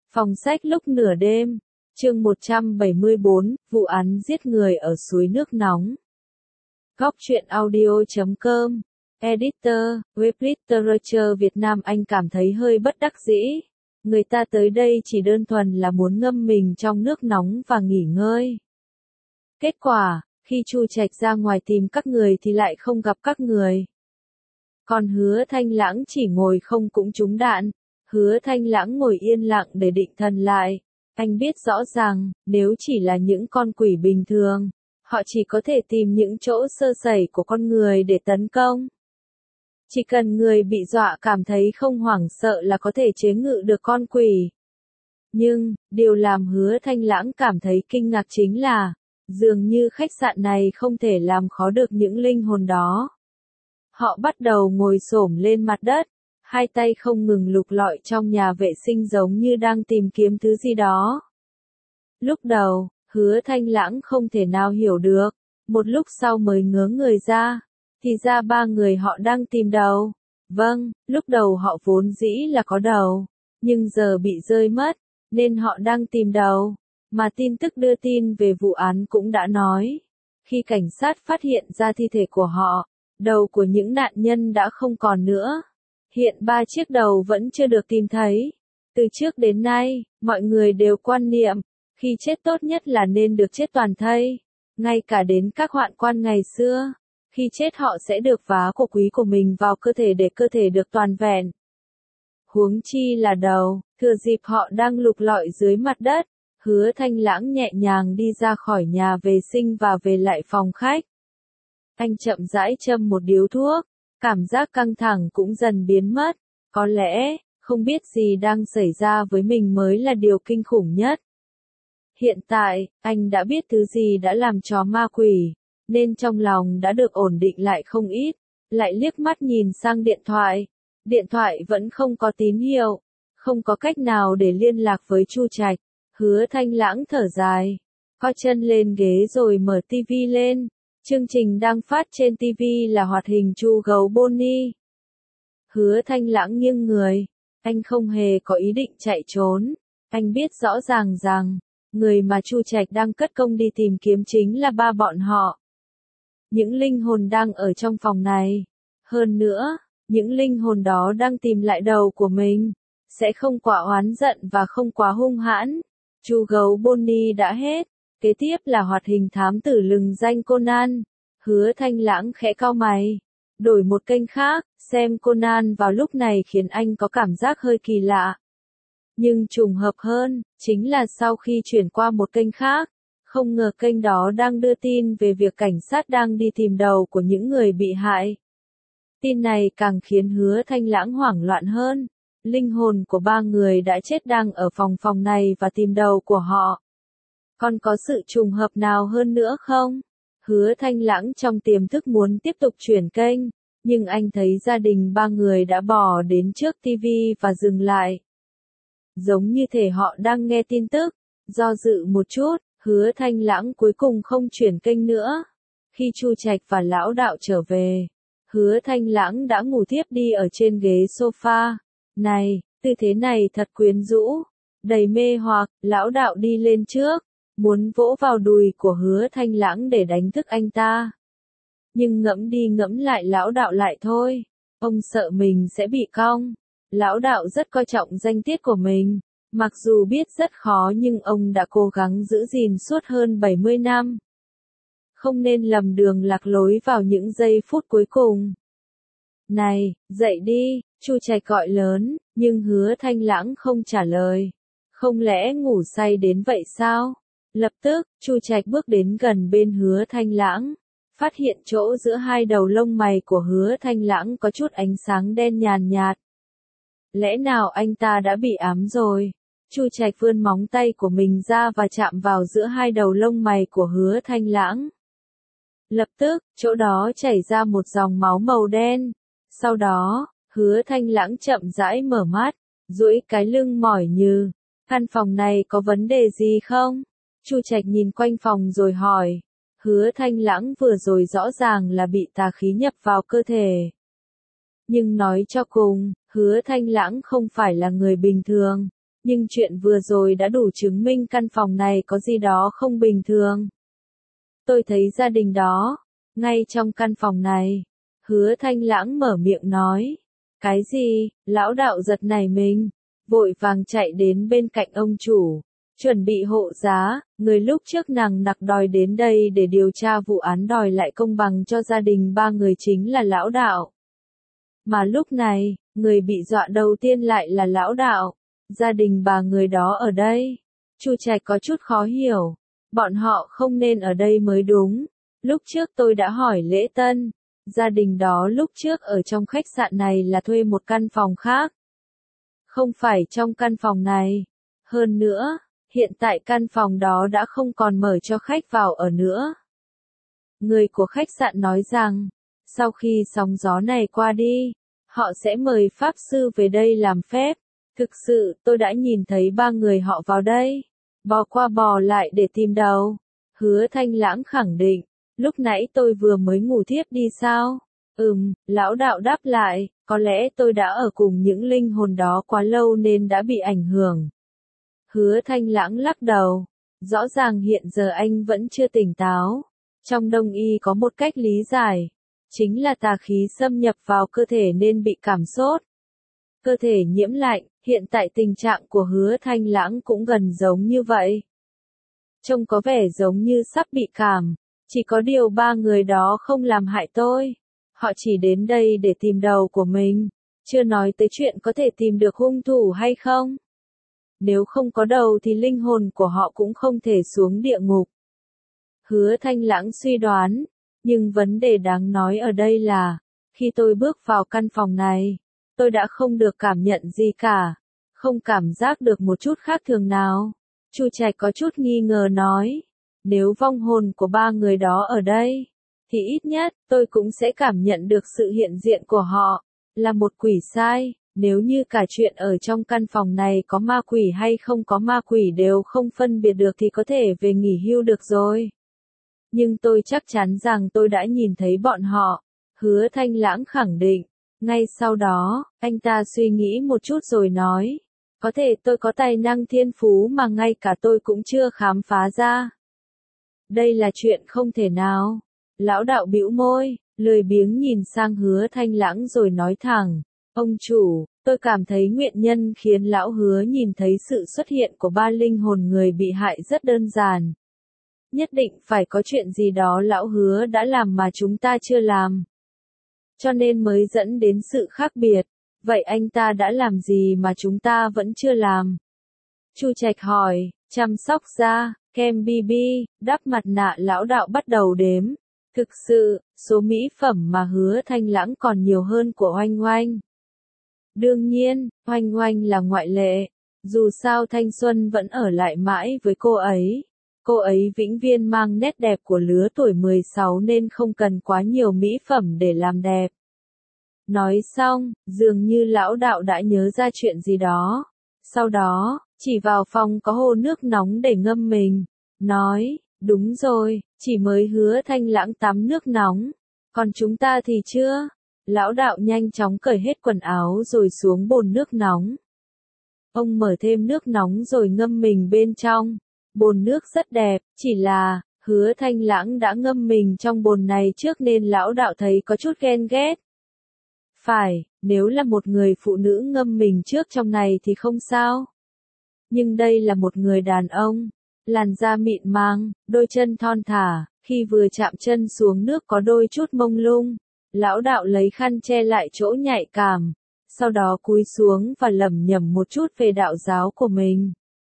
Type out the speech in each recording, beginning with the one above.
Phòng sách lúc nửa đêm, chương 174, vụ án giết người ở suối nước nóng. Góc truyện audio.com, Editor, Web Literature Việt Nam. Anh cảm thấy hơi bất đắc dĩ. Người ta tới đây chỉ đơn thuần là muốn ngâm mình trong nước nóng và nghỉ ngơi. Kết quả, khi Chu Trạch ra ngoài tìm các người thì lại không gặp các người. Còn Hứa Thanh Lãng chỉ ngồi không cũng trúng đạn. Hứa Thanh Lãng ngồi yên lặng để định thần lại. Anh biết rõ ràng, nếu chỉ là những con quỷ bình thường, họ chỉ có thể tìm những chỗ sơ sẩy của con người để tấn công. Chỉ cần người bị dọa cảm thấy không hoảng sợ là có thể chế ngự được con quỷ. Nhưng, điều làm Hứa Thanh Lãng cảm thấy kinh ngạc chính là, dường như khách sạn này không thể làm khó được những linh hồn đó. Họ bắt đầu ngồi xổm lên mặt đất, hai tay không ngừng lục lọi trong nhà vệ sinh giống như đang tìm kiếm thứ gì đó. Lúc đầu, Hứa Thanh Lãng không thể nào hiểu được, một lúc sau mới ngớ người ra, thì ra ba người họ đang tìm đầu. Vâng, lúc đầu họ vốn dĩ là có đầu, nhưng giờ bị rơi mất, nên họ đang tìm đầu. Mà tin tức đưa tin về vụ án cũng đã nói, khi cảnh sát phát hiện ra thi thể của họ, đầu của những nạn nhân đã không còn nữa. Hiện 3 chiếc đầu vẫn chưa được tìm thấy. Từ trước đến nay, mọi người đều quan niệm, khi chết tốt nhất là nên được chết toàn thây. Ngay cả đến các hoạn quan ngày xưa, khi chết họ sẽ được vá của quý của mình vào cơ thể để cơ thể được toàn vẹn. Huống chi là đầu, thừa dịp họ đang lục lọi dưới mặt đất, Hứa Thanh Lãng nhẹ nhàng đi ra khỏi nhà vệ sinh và về lại phòng khách. Anh chậm rãi châm một điếu thuốc. Cảm giác căng thẳng cũng dần biến mất, có lẽ, không biết gì đang xảy ra với mình mới là điều kinh khủng nhất. Hiện tại, anh đã biết thứ gì đã làm cho ma quỷ, nên trong lòng đã được ổn định lại không ít, lại liếc mắt nhìn sang điện thoại vẫn không có tín hiệu, không có cách nào để liên lạc với Chu Trạch. Hứa Thanh Lãng thở dài, co chân lên ghế rồi mở tivi lên. Chương trình đang phát trên TV là hoạt hình Chu Gấu Bonnie. Hứa Thanh Lãng nghiêng người. Anh không hề có ý định chạy trốn. Anh biết rõ ràng rằng, người mà Chu Trạch đang cất công đi tìm kiếm chính là ba bọn họ. Những linh hồn đang ở trong phòng này. Hơn nữa, những linh hồn đó đang tìm lại đầu của mình. Sẽ không quá oán giận và không quá hung hãn. Chu Gấu Bonnie đã hết. Kế tiếp là hoạt hình thám tử lừng danh Conan. Hứa Thanh Lãng khẽ cau mày. Đổi một kênh khác, xem Conan vào lúc này khiến anh có cảm giác hơi kỳ lạ. Nhưng trùng hợp hơn, chính là sau khi chuyển qua một kênh khác, không ngờ kênh đó đang đưa tin về việc cảnh sát đang đi tìm đầu của những người bị hại. Tin này càng khiến Hứa Thanh Lãng hoảng loạn hơn. Linh hồn của ba người đã chết đang ở phòng này và tìm đầu của họ. Còn có sự trùng hợp nào hơn nữa không? Hứa Thanh Lãng trong tiềm thức muốn tiếp tục chuyển kênh, nhưng anh thấy gia đình ba người đã bò đến trước TV và dừng lại. Giống như thể họ đang nghe tin tức, do dự một chút, Hứa Thanh Lãng cuối cùng không chuyển kênh nữa. Khi Chu Trạch và lão đạo trở về, Hứa Thanh Lãng đã ngủ thiếp đi ở trên ghế sofa. Này, tư thế này thật quyến rũ, đầy mê hoặc. Lão đạo đi lên trước, muốn vỗ vào đùi của Hứa Thanh Lãng để đánh thức anh ta. Nhưng ngẫm đi ngẫm lại lão đạo lại thôi, ông sợ mình sẽ bị cong. Lão đạo rất coi trọng danh tiết của mình, mặc dù biết rất khó nhưng ông đã cố gắng giữ gìn suốt hơn 70 năm. Không nên lầm đường lạc lối vào những giây phút cuối cùng. Này, dậy đi, Chu Trạch gọi lớn, nhưng Hứa Thanh Lãng không trả lời. Không lẽ ngủ say đến vậy sao? Lập tức, Chu Trạch bước đến gần bên Hứa Thanh Lãng, phát hiện chỗ giữa hai đầu lông mày của Hứa Thanh Lãng có chút ánh sáng đen nhàn nhạt. Lẽ nào anh ta đã bị ám rồi? Chu Trạch vươn móng tay của mình ra và chạm vào giữa hai đầu lông mày của Hứa Thanh Lãng. Lập tức, chỗ đó chảy ra một dòng máu màu đen. Sau đó, Hứa Thanh Lãng chậm rãi mở mắt, duỗi cái lưng mỏi như, căn phòng này có vấn đề gì không? Chu Trạch nhìn quanh phòng rồi hỏi. Hứa Thanh Lãng vừa rồi rõ ràng là bị tà khí nhập vào cơ thể. Nhưng nói cho cùng, Hứa Thanh Lãng không phải là người bình thường. nhưng chuyện vừa rồi đã đủ chứng minh căn phòng này có gì đó không bình thường. Tôi thấy gia đình đó, ngay trong căn phòng này. Hứa Thanh Lãng mở miệng nói. Cái gì? Lão đạo giật nảy mình, vội vàng chạy đến bên cạnh ông chủ, chuẩn bị hộ giá, người lúc trước nàng nặc đòi đến đây để điều tra vụ án đòi lại công bằng cho gia đình ba người chính là lão đạo. Mà lúc này, người bị dọa đầu tiên lại là lão đạo, gia đình ba người đó ở đây. Chu Trạch có chút khó hiểu, bọn họ không nên ở đây mới đúng. Lúc trước tôi đã hỏi Lễ Tân, gia đình đó lúc trước ở trong khách sạn này là thuê một căn phòng khác. Không phải trong căn phòng này. Hơn nữa, hiện tại căn phòng đó đã không còn mở cho khách vào ở nữa. Người của khách sạn nói rằng, sau khi sóng gió này qua đi, họ sẽ mời pháp sư về đây làm phép. Thực sự, tôi đã nhìn thấy ba người họ vào đây, bò qua bò lại để tìm đầu. Hứa Thanh Lãng khẳng định, lúc nãy tôi vừa mới ngủ thiếp đi sao? Lão đạo đáp lại, có lẽ tôi đã ở cùng những linh hồn đó quá lâu nên đã bị ảnh hưởng. Hứa Thanh Lãng lắc đầu, rõ ràng hiện giờ anh vẫn chưa tỉnh táo. Trong Đông y có một cách lý giải, chính là tà khí xâm nhập vào cơ thể nên bị cảm sốt. Cơ thể nhiễm lạnh, hiện tại tình trạng của Hứa Thanh Lãng cũng gần giống như vậy. Trông có vẻ giống như sắp bị cảm, chỉ có điều ba người đó không làm hại tôi. Họ chỉ đến đây để tìm đầu của mình, chưa nói tới chuyện có thể tìm được hung thủ hay không. Nếu không có đầu thì linh hồn của họ cũng không thể xuống địa ngục. Hứa Thanh Lãng suy đoán, nhưng vấn đề đáng nói ở đây là, khi tôi bước vào căn phòng này, tôi đã không được cảm nhận gì cả, không cảm giác được một chút khác thường nào. Chu Trạch có chút nghi ngờ nói, nếu vong hồn của ba người đó ở đây, thì ít nhất tôi cũng sẽ cảm nhận được sự hiện diện của họ, là một quỷ sai. Nếu như cả chuyện ở trong căn phòng này có ma quỷ hay không có ma quỷ đều không phân biệt được thì có thể về nghỉ hưu được rồi. Nhưng tôi chắc chắn rằng tôi đã nhìn thấy bọn họ. Hứa Thanh Lãng khẳng định. Ngay sau đó, anh ta suy nghĩ một chút rồi nói. Có thể tôi có tài năng thiên phú mà ngay cả tôi cũng chưa khám phá ra. Đây là chuyện không thể nào. Lão đạo bĩu môi, lười biếng nhìn sang Hứa Thanh Lãng rồi nói thẳng. Ông chủ, tôi cảm thấy nguyên nhân khiến lão Hứa nhìn thấy sự xuất hiện của ba linh hồn người bị hại rất đơn giản. Nhất định phải có chuyện gì đó lão Hứa đã làm mà chúng ta chưa làm. Cho nên mới dẫn đến sự khác biệt. Vậy anh ta đã làm gì mà chúng ta vẫn chưa làm? Chu Trạch hỏi, chăm sóc da, kem BB, đắp mặt nạ lão đạo bắt đầu đếm. Thực sự, số mỹ phẩm mà Hứa Thanh Lãng còn nhiều hơn của Oanh Oanh. Đương nhiên, Oanh Oanh là ngoại lệ. Dù sao thanh xuân vẫn ở lại mãi với cô ấy. Cô ấy vĩnh viễn mang nét đẹp của lứa tuổi 16 nên không cần quá nhiều mỹ phẩm để làm đẹp. Nói xong, dường như lão đạo đã nhớ ra chuyện gì đó. Sau đó, chỉ vào phòng có hồ nước nóng để ngâm mình. Nói, đúng rồi, chỉ mới Hứa Thanh Lãng tắm nước nóng. Còn chúng ta thì chưa. Lão đạo nhanh chóng cởi hết quần áo rồi xuống bồn nước nóng. Ông mở thêm nước nóng rồi ngâm mình bên trong. Bồn nước rất đẹp, chỉ là, Hứa Thanh Lãng đã ngâm mình trong bồn này trước nên lão đạo thấy có chút ghen ghét. Phải, nếu là một người phụ nữ ngâm mình trước trong này thì không sao. Nhưng đây là một người đàn ông, làn da mịn màng, đôi chân thon thả, khi vừa chạm chân xuống nước có đôi chút mông lung. Lão đạo lấy khăn che lại chỗ nhạy cảm, sau đó cúi xuống và lẩm nhẩm một chút về đạo giáo của mình.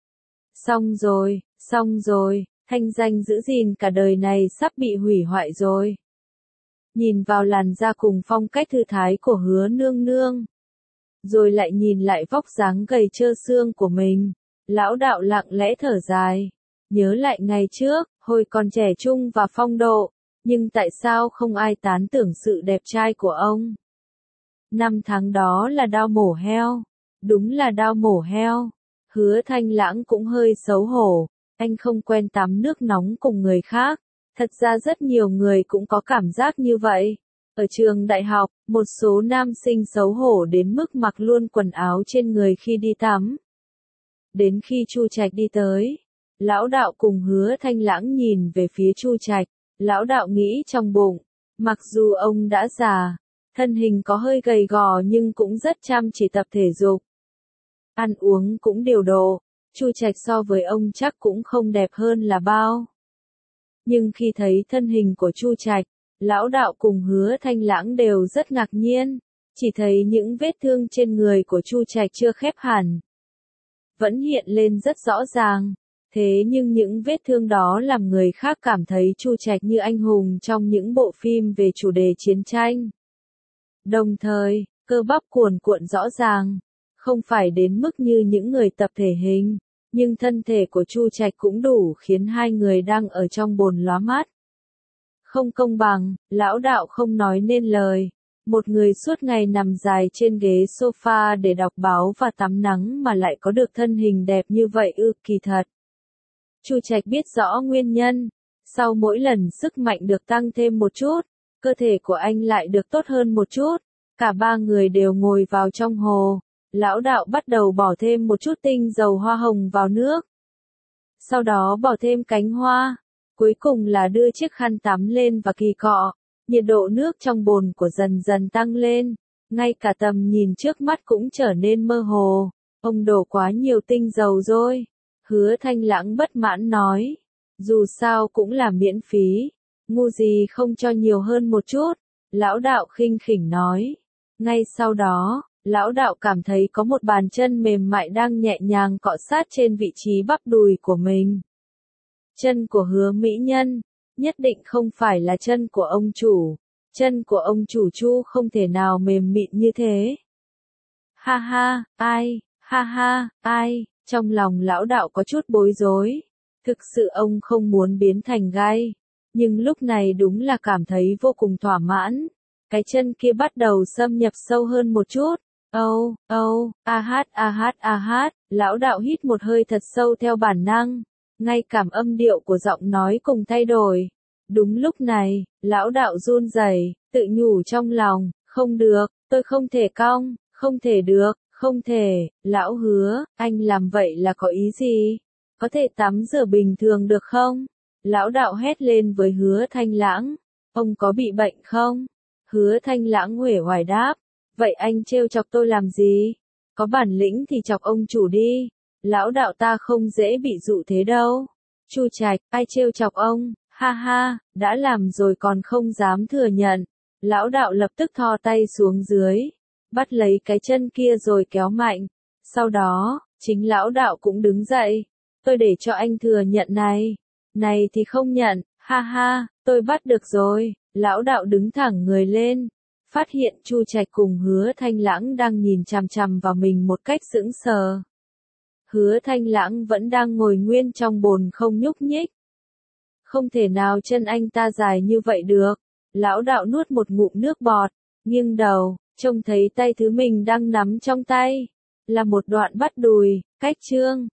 Xong rồi, thanh danh giữ gìn cả đời này sắp bị hủy hoại rồi. Nhìn vào làn da cùng phong cách thư thái của Hứa nương nương. Rồi lại nhìn lại vóc dáng gầy trơ xương của mình. Lão đạo lặng lẽ thở dài. Nhớ lại ngày trước, hồi còn trẻ trung và phong độ. Nhưng tại sao không ai tán tưởng sự đẹp trai của ông? 5 tháng đó là đao mổ heo. Đúng là đao mổ heo. Hứa Thanh Lãng cũng hơi xấu hổ. Anh không quen tắm nước nóng cùng người khác. Thật ra rất nhiều người cũng có cảm giác như vậy. Ở trường đại học, một số nam sinh xấu hổ đến mức mặc luôn quần áo trên người khi đi tắm. Đến khi Chu Trạch đi tới, lão đạo cùng Hứa Thanh Lãng nhìn về phía Chu Trạch, lão đạo nghĩ trong bụng, mặc dù ông đã già, thân hình có hơi gầy gò nhưng cũng rất chăm chỉ tập thể dục. Ăn uống cũng điều độ, Chu Trạch so với ông chắc cũng không đẹp hơn là bao. Nhưng khi thấy thân hình của Chu Trạch, lão đạo cùng Hứa Thanh Lãng đều rất ngạc nhiên, chỉ thấy những vết thương trên người của Chu Trạch chưa khép hẳn, vẫn hiện lên rất rõ ràng. Thế nhưng những vết thương đó làm người khác cảm thấy Chu Trạch như anh hùng trong những bộ phim về chủ đề chiến tranh. Đồng thời, cơ bắp cuồn cuộn rõ ràng, không phải đến mức như những người tập thể hình, nhưng thân thể của Chu Trạch cũng đủ khiến hai người đang ở trong bồn lóa mắt. Không công bằng, lão đạo không nói nên lời. Một người suốt ngày nằm dài trên ghế sofa để đọc báo và tắm nắng mà lại có được thân hình đẹp như vậy kỳ thật. Chu Trạch biết rõ nguyên nhân, sau mỗi lần sức mạnh được tăng thêm một chút, cơ thể của anh lại được tốt hơn một chút. Cả ba người đều ngồi vào trong hồ, lão đạo bắt đầu bỏ thêm một chút tinh dầu hoa hồng vào nước. Sau đó bỏ thêm cánh hoa, cuối cùng là đưa chiếc khăn tắm lên và kỳ cọ. Nhiệt độ nước trong bồn của dần dần tăng lên, ngay cả tầm nhìn trước mắt cũng trở nên mơ hồ. Ông đổ quá nhiều tinh dầu rồi. Hứa Thanh Lãng bất mãn nói, dù sao cũng là miễn phí, ngu gì không cho nhiều hơn một chút. Lão đạo khinh khỉnh nói. Ngay sau đó, lão đạo cảm thấy có một bàn chân mềm mại đang nhẹ nhàng cọ sát trên vị trí bắp đùi của mình. Chân của Hứa mỹ nhân, nhất định không phải là chân của ông chủ. Chân của ông chủ Chu không thể nào mềm mịn như thế. Ha ha, ai, ha ha, ai, trong lòng lão đạo có chút bối rối. Thực sự ông không muốn biến thành gai, nhưng lúc này đúng là cảm thấy vô cùng thỏa mãn. Cái chân kia bắt đầu xâm nhập sâu hơn một chút. A hát, lão đạo hít một hơi thật sâu theo bản năng. Ngay cảm âm điệu của giọng nói cùng thay đổi. Đúng lúc này, lão đạo run rẩy, tự nhủ trong lòng, không được, tôi không thể cong, không thể được, không thể. Lão Hứa, anh làm vậy là có ý gì? Có thể tắm rửa bình thường được không? Lão đạo hét lên với Hứa Thanh Lãng, ông có bị bệnh không? Hứa Thanh Lãng uể oải đáp, vậy anh trêu chọc tôi làm gì? Có bản lĩnh thì chọc ông chủ đi. Lão đạo ta không dễ bị dụ thế đâu. Chu Trạch, ai trêu chọc ông? Ha ha, đã làm rồi còn không dám thừa nhận. Lão đạo lập tức thò tay xuống dưới, bắt lấy cái chân kia rồi kéo mạnh. Sau đó, chính lão đạo cũng đứng dậy. Tôi để cho anh thừa nhận này. Này thì không nhận, ha ha, tôi bắt được rồi. Lão đạo đứng thẳng người lên, phát hiện Chu Trạch cùng Hứa Thanh Lãng đang nhìn chằm chằm vào mình một cách sững sờ. Hứa Thanh Lãng vẫn đang ngồi nguyên trong bồn không nhúc nhích. Không thể nào chân anh ta dài như vậy được. Lão đạo nuốt một ngụm nước bọt, nghiêng đầu, trông thấy tay thứ mình đang nắm trong tay. Là một đoạn bắp đùi, cách chương.